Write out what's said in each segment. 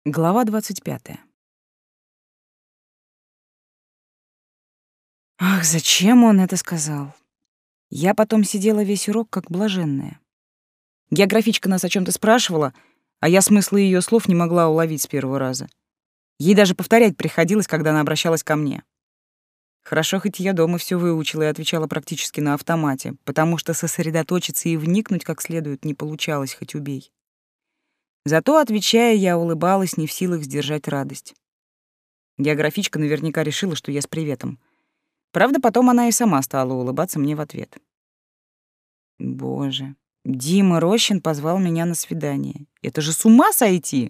Глава 25. Ах, зачем он это сказал? Я потом сидела весь урок как блаженная. Географичка нас о чем то спрашивала, а я смысла ее слов не могла уловить с первого раза. Ей даже повторять приходилось, когда она обращалась ко мне. Хорошо, хоть я дома все выучила и отвечала практически на автомате, потому что сосредоточиться и вникнуть как следует не получалось, хоть убей. Зато, отвечая, я улыбалась, не в силах сдержать радость. Географичка наверняка решила, что я с приветом. Правда, потом она и сама стала улыбаться мне в ответ. Боже, Дима Рощин позвал меня на свидание. Это же с ума сойти!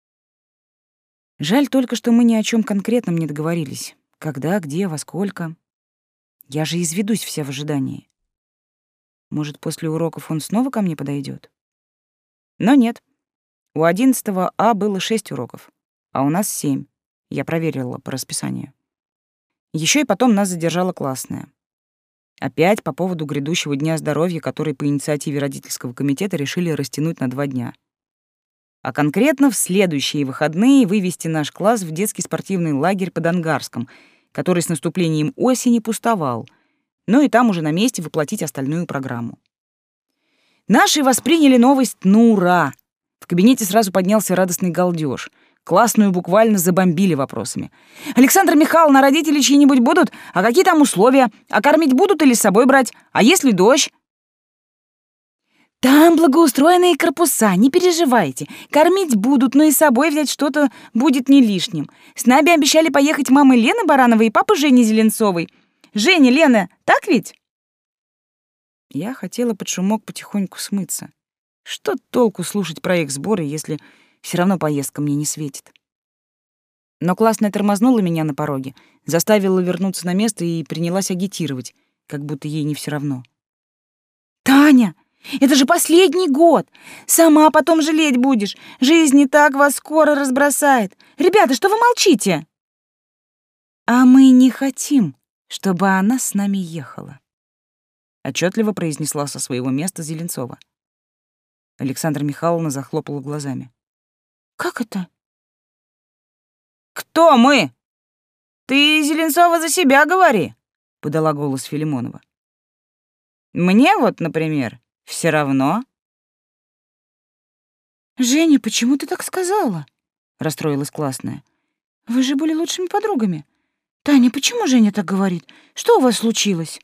Жаль только, что мы ни о чем конкретном не договорились. Когда, где, во сколько. Я же изведусь вся в ожидании. Может, после уроков он снова ко мне подойдет? Но нет. У 11 А было 6 уроков, а у нас 7. Я проверила по расписанию. Еще и потом нас задержала классная. Опять по поводу грядущего дня здоровья, который по инициативе родительского комитета решили растянуть на 2 дня. А конкретно в следующие выходные вывести наш класс в детский спортивный лагерь под Ангарском, который с наступлением осени пустовал, ну и там уже на месте воплотить остальную программу. Наши восприняли новость на ура. В кабинете сразу поднялся радостный галдёж. Классную буквально забомбили вопросами. «Александра Михайловна, родители чьи-нибудь будут? А какие там условия? А кормить будут или с собой брать? А если дождь?» «Там благоустроенные корпуса, не переживайте. Кормить будут, но и с собой взять что-то будет не лишним. С нами обещали поехать мамы Лены Барановой и папы Жени Зеленцовой. Женя, Лена, так ведь?» Я хотела под шумок потихоньку смыться. Что толку слушать про их сборы, если все равно поездка мне не светит? Но классная тормознула меня на пороге, заставила вернуться на место и принялась агитировать, как будто ей не все равно. «Таня, это же последний год! Сама потом жалеть будешь! Жизнь и так вас скоро разбросает! Ребята, что вы молчите?» «А мы не хотим, чтобы она с нами ехала», — отчетливо произнесла со своего места Зеленцова. Александра Михайловна захлопала глазами. «Как это?» «Кто мы? Ты, Зеленцова, за себя говори», — подала голос Филимонова. «Мне вот, например, все равно». «Женя, почему ты так сказала?» — расстроилась классная. «Вы же были лучшими подругами. Таня, почему Женя так говорит? Что у вас случилось?»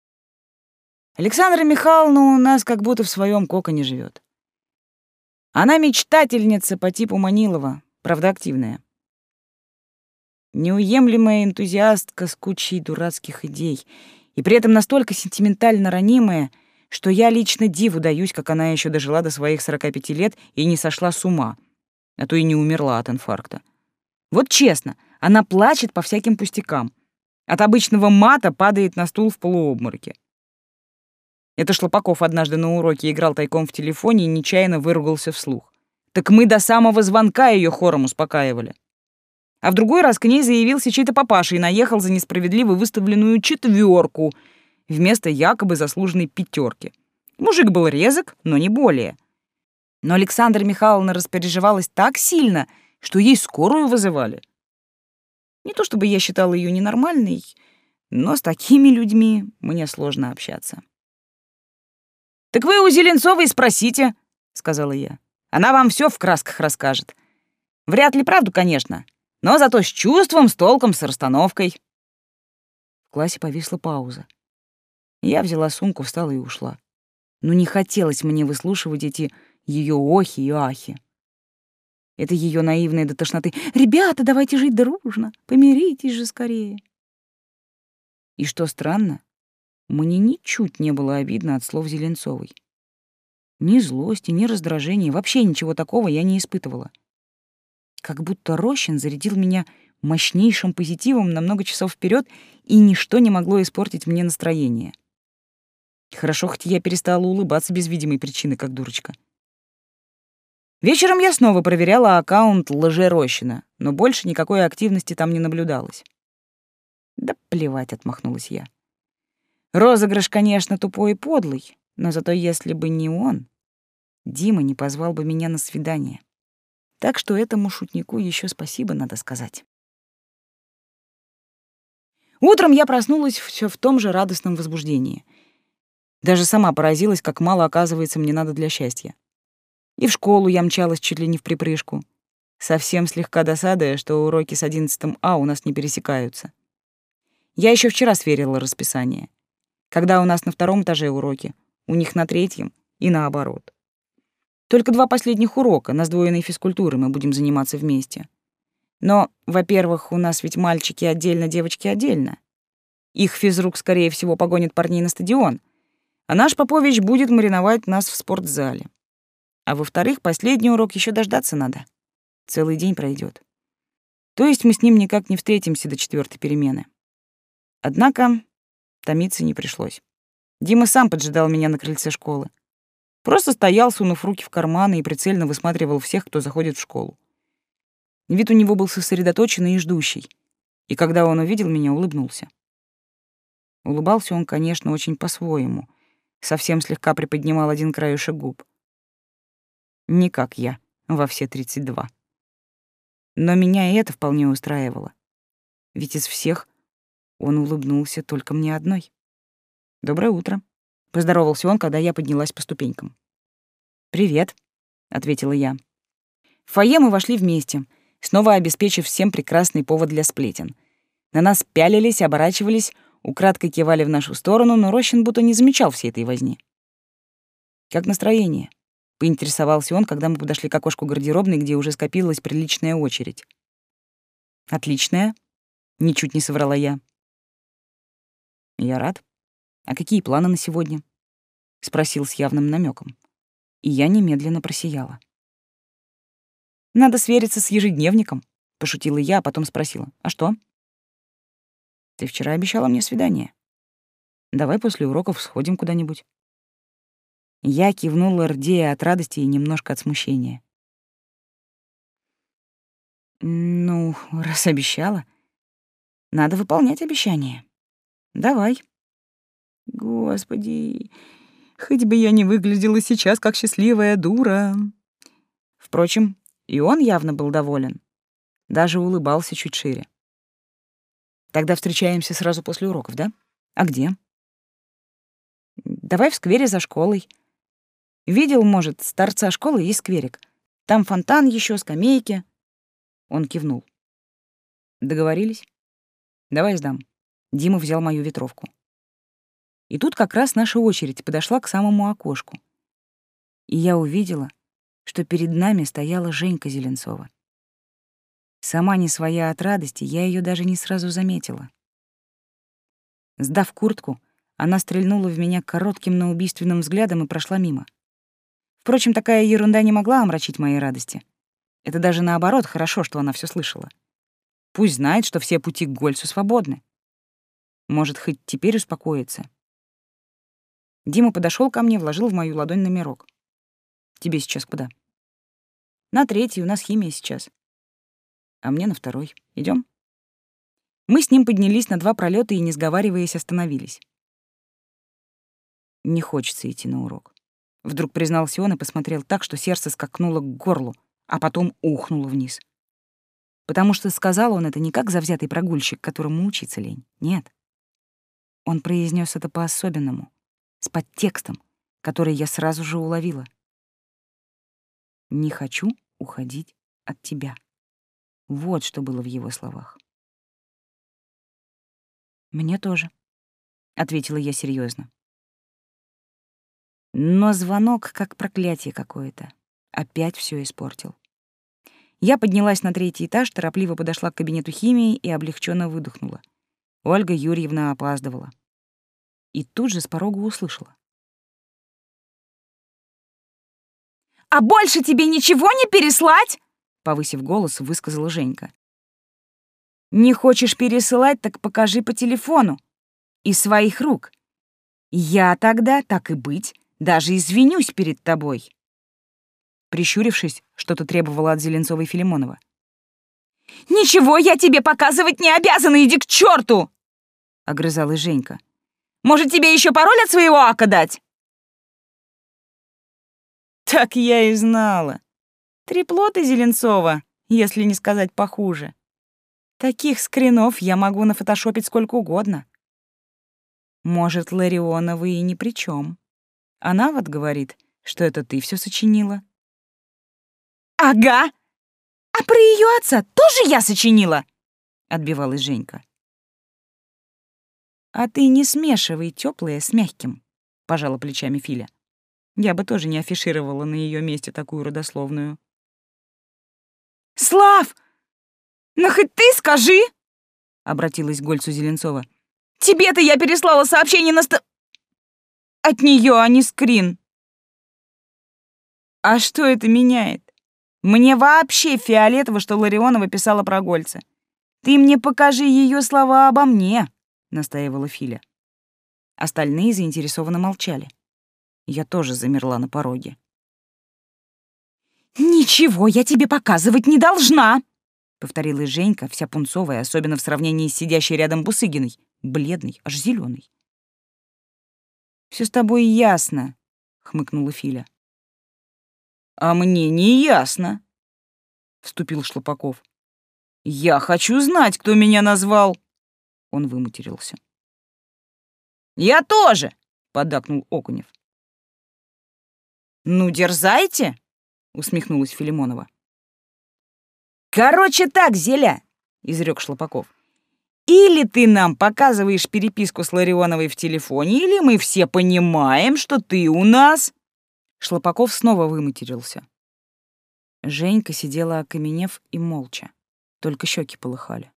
Александра Михайловна у нас как будто в своем коконе живет. Она мечтательница по типу Манилова, правда активная. Неуемлемая энтузиастка с кучей дурацких идей, и при этом настолько сентиментально ранимая, что я лично диву даюсь, как она еще дожила до своих 45 лет и не сошла с ума, а то и не умерла от инфаркта. Вот честно, она плачет по всяким пустякам. От обычного мата падает на стул в полуобмороке. Это Шлопаков однажды на уроке играл тайком в телефоне и нечаянно выругался вслух. Так мы до самого звонка ее хором успокаивали. А в другой раз к ней заявился чей-то папаша и наехал за несправедливо выставленную 4 вместо якобы заслуженной 5. Мужик был резок, но не более. Но Александра Михайловна распереживалась так сильно, что ей скорую вызывали. Не то чтобы я считала ее ненормальной, но с такими людьми мне сложно общаться. «Так вы у Зеленцовой спросите», — сказала я. «Она вам все в красках расскажет. Вряд ли правду, конечно, но зато с чувством, с толком, с расстановкой». В классе повисла пауза. Я взяла сумку, встала и ушла. Но не хотелось мне выслушивать эти ее охи и ахи. Это ее наивное до тошноты. «Ребята, давайте жить дружно, помиритесь же скорее». И что странно, мне ничуть не было обидно от слов Зеленцовой. Ни злости, ни раздражения, вообще ничего такого я не испытывала. Как будто Рощин зарядил меня мощнейшим позитивом на много часов вперед, и ничто не могло испортить мне настроение. Хорошо, хоть я перестала улыбаться без видимой причины, как дурочка. Вечером я снова проверяла аккаунт лже-Рощина, но больше никакой активности там не наблюдалось. «Да плевать», — отмахнулась я. Розыгрыш, конечно, тупой и подлый, но зато если бы не он, Дима не позвал бы меня на свидание. Так что этому шутнику еще спасибо надо сказать. Утром я проснулась все в том же радостном возбуждении. Даже сама поразилась, как мало, оказывается, мне надо для счастья. И в школу я мчалась чуть ли не вприпрыжку, совсем слегка досадуя, что уроки с 11 А у нас не пересекаются. Я еще вчера сверила расписание. Когда у нас на 2-м этаже уроки, у них на 3-м и наоборот. Только 2 последних урока на сдвоенной физкультуры мы будем заниматься вместе. Но, во-первых, у нас ведь мальчики отдельно, девочки отдельно. Их физрук, скорее всего, погонит парней на стадион, а наш Попович будет мариновать нас в спортзале. А во-вторых, последний урок еще дождаться надо. Целый день пройдет. То есть мы с ним никак не встретимся до 4-й перемены. Однако томиться не пришлось. Дима сам поджидал меня на крыльце школы. Просто стоял, сунув руки в карманы, и прицельно высматривал всех, кто заходит в школу. Вид у него был сосредоточенный и ждущий. И когда он увидел меня, улыбнулся. Улыбался он, конечно, очень по-своему. Совсем слегка приподнимал один краешек губ. Не как я, во все 32. Но меня и это вполне устраивало. Ведь из всех он улыбнулся только мне одной. «Доброе утро», — поздоровался он, когда я поднялась по ступенькам. «Привет», — ответила я. В фойе мы вошли вместе, снова обеспечив всем прекрасный повод для сплетен. На нас пялились, оборачивались, украдкой кивали в нашу сторону, но Рощин будто не замечал всей этой возни. «Как настроение?» — поинтересовался он, когда мы подошли к окошку гардеробной, где уже скопилась приличная очередь. «Отличная», — ничуть не соврала я. «Я рад. А какие планы на сегодня?» — спросил с явным намеком. И я немедленно просияла. «Надо свериться с ежедневником», — пошутила я, а потом спросила. «А что?» «Ты вчера обещала мне свидание. Давай после уроков сходим куда-нибудь». Я кивнула, рдея от радости и немножко от смущения. «Ну, раз обещала, надо выполнять обещание. Давай». Господи, хоть бы я не выглядела сейчас как счастливая дура. Впрочем, и он явно был доволен. Даже улыбался чуть шире. Тогда встречаемся сразу после уроков, да? А где? Давай в сквере за школой. Видел, может, с торца школы есть скверик. Там фонтан еще, скамейки. Он кивнул. Договорились? Давай сдам. Дима взял мою ветровку. И тут как раз наша очередь подошла к самому окошку. И я увидела, что перед нами стояла Женька Зеленцова. Сама не своя от радости, я ее даже не сразу заметила. Сдав куртку, она стрельнула в меня коротким, но убийственным взглядом и прошла мимо. Впрочем, такая ерунда не могла омрачить моей радости. Это даже наоборот хорошо, что она все слышала. Пусть знает, что все пути к Гольцу свободны. Может, хоть теперь успокоится. Дима подошел ко мне, вложил в мою ладонь номерок. «Тебе сейчас куда?» «На 3-й, у нас химия сейчас». «А мне на 2-й. Идем?» Мы с ним поднялись на 2 пролета и, не сговариваясь, остановились. «Не хочется идти на урок», — вдруг признался он и посмотрел так, что сердце скакнуло к горлу, а потом ухнуло вниз. Потому что сказал он это не как завзятый прогульщик, которому учиться лень. Нет. Он произнес это по-особенному, с подтекстом, который я сразу же уловила. «Не хочу уходить от тебя». Вот что было в его словах. «Мне тоже», — ответила я серьезно. Но звонок, как проклятие какое-то, опять все испортил. Я поднялась на 3-й этаж, торопливо подошла к кабинету химии и облегченно выдохнула. Ольга Юрьевна опаздывала. И тут же с порога услышала. «А больше тебе ничего не переслать?» — повысив голос, высказала Женька. «Не хочешь пересылать, так покажи по телефону. Из своих рук. Я тогда, так и быть, даже извинюсь перед тобой». Прищурившись, что-то требовала от Зеленцовой Филимонова. «Ничего я тебе показывать не обязана, иди к черту!» — огрызалась Женька. «Может, тебе еще пароль от своего ака дать?» «Так я и знала. Трепло ты, Зеленцова, если не сказать похуже. Таких скринов я могу нафотошопить сколько угодно. Может, Ларионова и ни при чем. Она вот говорит, что это ты все сочинила. Ага! А про ее отца тоже я сочинила? Отбивалась Женька. А ты не смешивай теплое с мягким, пожала плечами Филя. Я бы тоже не афишировала на ее месте такую родословную. Слав! Ну хоть ты скажи! Обратилась к Гольцу Зеленцова. Тебе-то я переслала сообщение от нее, а не скрин. А что это меняет? Мне вообще фиолетово, что Ларионова писала про Гольца. Ты мне покажи ее слова обо мне, настаивала Филя. Остальные заинтересованно молчали. Я тоже замерла на пороге. Ничего я тебе показывать не должна, повторила Женька, вся пунцовая, особенно в сравнении с сидящей рядом Бусыгиной, бледной, аж зеленой. Все с тобой ясно, хмыкнула Филя. А мне не ясно, вступил Шлопаков. Я хочу знать, кто меня назвал. Он выматерился. Я тоже, поддакнул Окунев. Ну, дерзайте, усмехнулась Филимонова. Короче так, Зеля, изрек Шлопаков. Или ты нам показываешь переписку с Ларионовой в телефоне, или мы все понимаем, что ты у нас. Шлопаков снова выматерился. Женька сидела окаменев и молча, только щеки полыхали.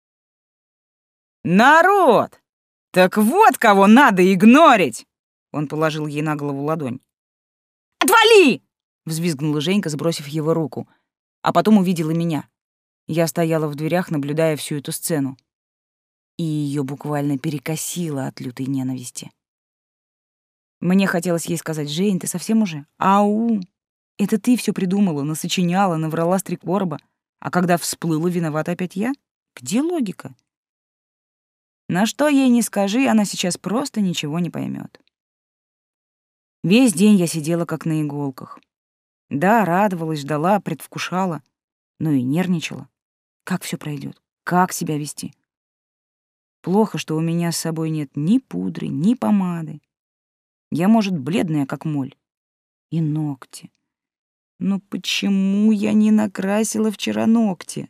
«Народ! Так вот кого надо игнорить!» Он положил ей на голову ладонь. «Отвали!» — взвизгнула Женька, сбросив его руку, а потом увидела меня. Я стояла в дверях, наблюдая всю эту сцену, и ее буквально перекосило от лютой ненависти. Мне хотелось ей сказать: «Жень, ты совсем уже? Ау! Это ты все придумала, насочиняла, наврала с 3 короба, а когда всплыла, виновата опять я? Где логика?» На что ей не скажи, она сейчас просто ничего не поймет. Весь день я сидела как на иголках. Да, радовалась, ждала, предвкушала, но и нервничала. Как все пройдет? Как себя вести? Плохо, что у меня с собой нет ни пудры, ни помады. Я, может, бледная, как моль. И ногти. Но почему я не накрасила вчера ногти?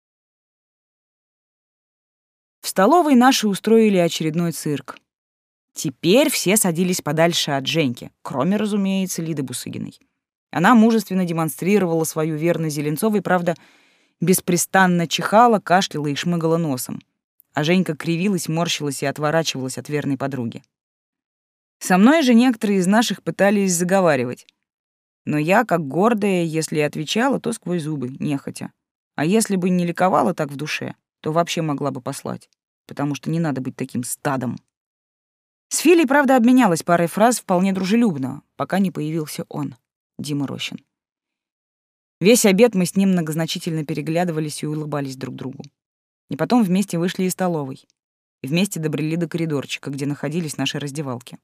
В столовой наши устроили очередной цирк. Теперь все садились подальше от Женьки, кроме, разумеется, Лиды Бусыгиной. Она мужественно демонстрировала свою верность Зеленцовой, правда, беспрестанно чихала, кашляла и шмыгала носом. А Женька кривилась, морщилась и отворачивалась от верной подруги. Со мной же некоторые из наших пытались заговаривать. Но я, как гордая, если и отвечала, то сквозь зубы, нехотя. А если бы не ликовала так в душе, то вообще могла бы послать, потому что не надо быть таким стадом. С Филей, правда, обменялась парой фраз вполне дружелюбно, пока не появился он, Дима Рощин. Весь обед мы с ним многозначительно переглядывались и улыбались друг другу. И потом вместе вышли из столовой. И вместе добрели до коридорчика, где находились наши раздевалки.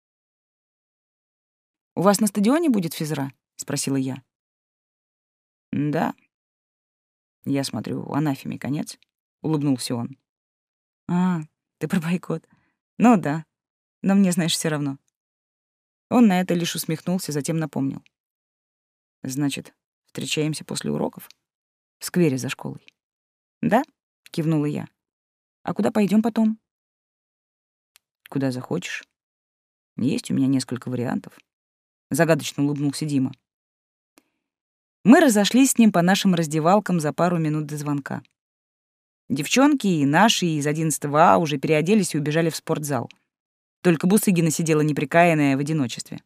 «У вас на стадионе будет физра?» — спросила я. «Да. Я смотрю, у анафеме конец», — улыбнулся он. «А, ты про бойкот. Ну да. Но мне, знаешь, все равно». Он на это лишь усмехнулся, затем напомнил. «Значит, встречаемся после уроков? В сквере за школой?» «Да?» — кивнула я. «А куда пойдем потом?» «Куда захочешь. Есть у меня несколько вариантов». Загадочно улыбнулся Дима. Мы разошлись с ним по нашим раздевалкам за пару минут до звонка. Девчонки и наши из 11 А уже переоделись и убежали в спортзал. Только Бусыгина сидела неприкаянная в одиночестве.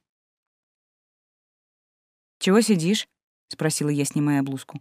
«Чего сидишь?» — спросила я, снимая блузку.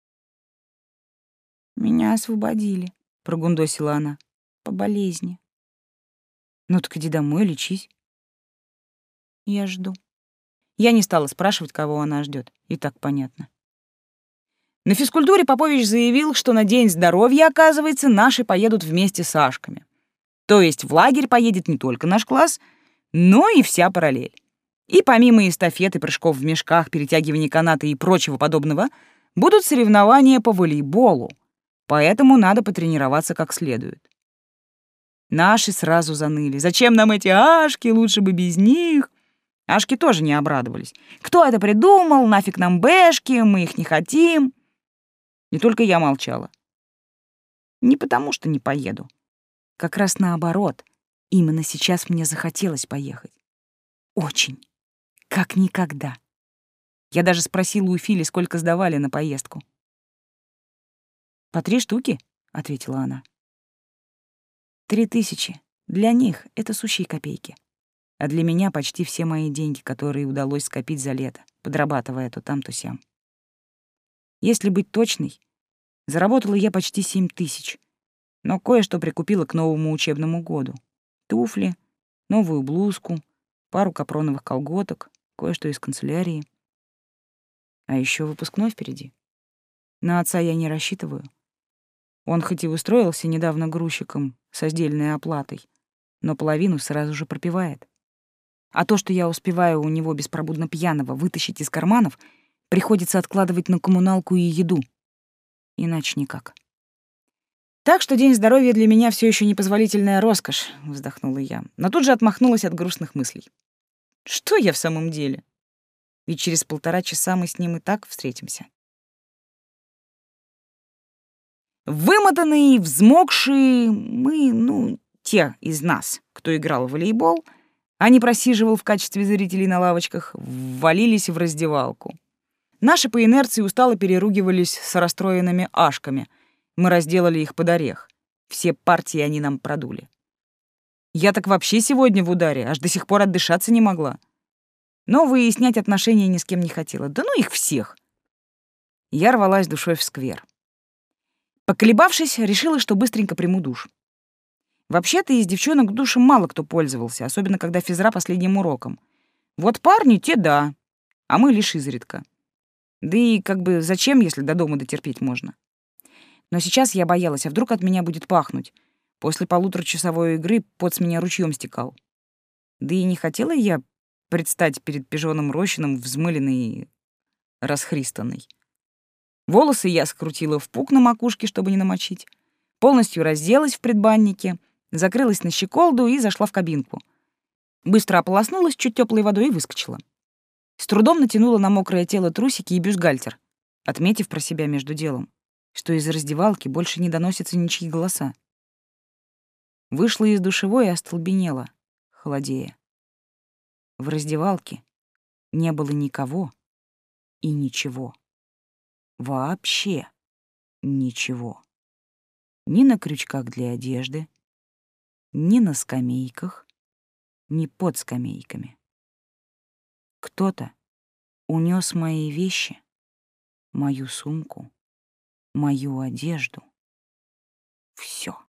«Меня освободили», — прогундосила она, — «по болезни». «Ну так иди домой, лечись». «Я жду». Я не стала спрашивать, кого она ждет, и так понятно. На физкультуре Попович заявил, что на День здоровья, оказывается, наши поедут вместе с Ашками. То есть в лагерь поедет не только наш класс, но и вся параллель. И помимо эстафеты, прыжков в мешках, перетягивания каната и прочего подобного, Будут соревнования по волейболу, поэтому надо потренироваться как следует. Наши сразу заныли. Зачем нам эти ашки, лучше бы без них. Ашки тоже не обрадовались. Кто это придумал? Нафиг нам бэшки, мы их не хотим. Не только я молчала. Не потому, что не поеду. Как раз наоборот. Именно сейчас мне захотелось поехать. Очень. Как никогда. Я даже спросила у Фили, сколько сдавали на поездку. «По 3 штуки», — ответила она. 3000. Для них это сущие копейки. А для меня почти все мои деньги, которые удалось скопить за лето, подрабатывая то там, то сям. Если быть точной, заработала я почти 7000, но кое-что прикупила к новому учебному году. Туфли, новую блузку, пару капроновых колготок, кое-что из канцелярии. А еще выпускной впереди. На отца я не рассчитываю. Он хоть и устроился недавно грузчиком со сдельной оплатой, но половину сразу же пропивает. А то, что я успеваю у него беспробудно пьяного вытащить из карманов, приходится откладывать на коммуналку и еду. Иначе никак. «Так что день здоровья для меня все еще непозволительная роскошь», — вздохнула я, но тут же отмахнулась от грустных мыслей. «Что я в самом деле? Ведь через 1,5 часа мы с ним и так встретимся». Вымотанные, взмокшие, мы, те из нас, кто играл в волейбол, а не просиживал в качестве зрителей на лавочках, ввалились в раздевалку. Наши по инерции устало переругивались с расстроенными ашками. Мы разделали их под орех. Все партии они нам продули. Я так вообще сегодня в ударе, аж до сих пор отдышаться не могла. Но выяснять отношения ни с кем не хотела. Да ну их всех. Я рвалась душой в сквер. Поколебавшись, решила, что быстренько приму душ. Вообще-то из девчонок душем мало кто пользовался, особенно когда физра последним уроком. Вот парни, те да, а мы лишь изредка. Да и как бы зачем, если до дома дотерпеть можно? Но сейчас я боялась, а вдруг от меня будет пахнуть. После 1,5-часовой игры пот с меня ручьем стекал. Да и не хотела я предстать перед пижоном Рощиным взмыленной и расхристанной. Волосы я скрутила в пук на макушке, чтобы не намочить. Полностью разделась в предбаннике, закрылась на щеколду и зашла в кабинку. Быстро ополоснулась чуть теплой водой и выскочила. С трудом натянула на мокрое тело трусики и бюстгальтер, отметив про себя между делом, что из раздевалки больше не доносятся ничьи голоса. Вышла из душевой и остолбенела, холодея. В раздевалке не было никого и ничего. Вообще ничего. Ни на крючках для одежды, ни на скамейках, ни под скамейками. Кто-то унес мои вещи, мою сумку, мою одежду. Всё.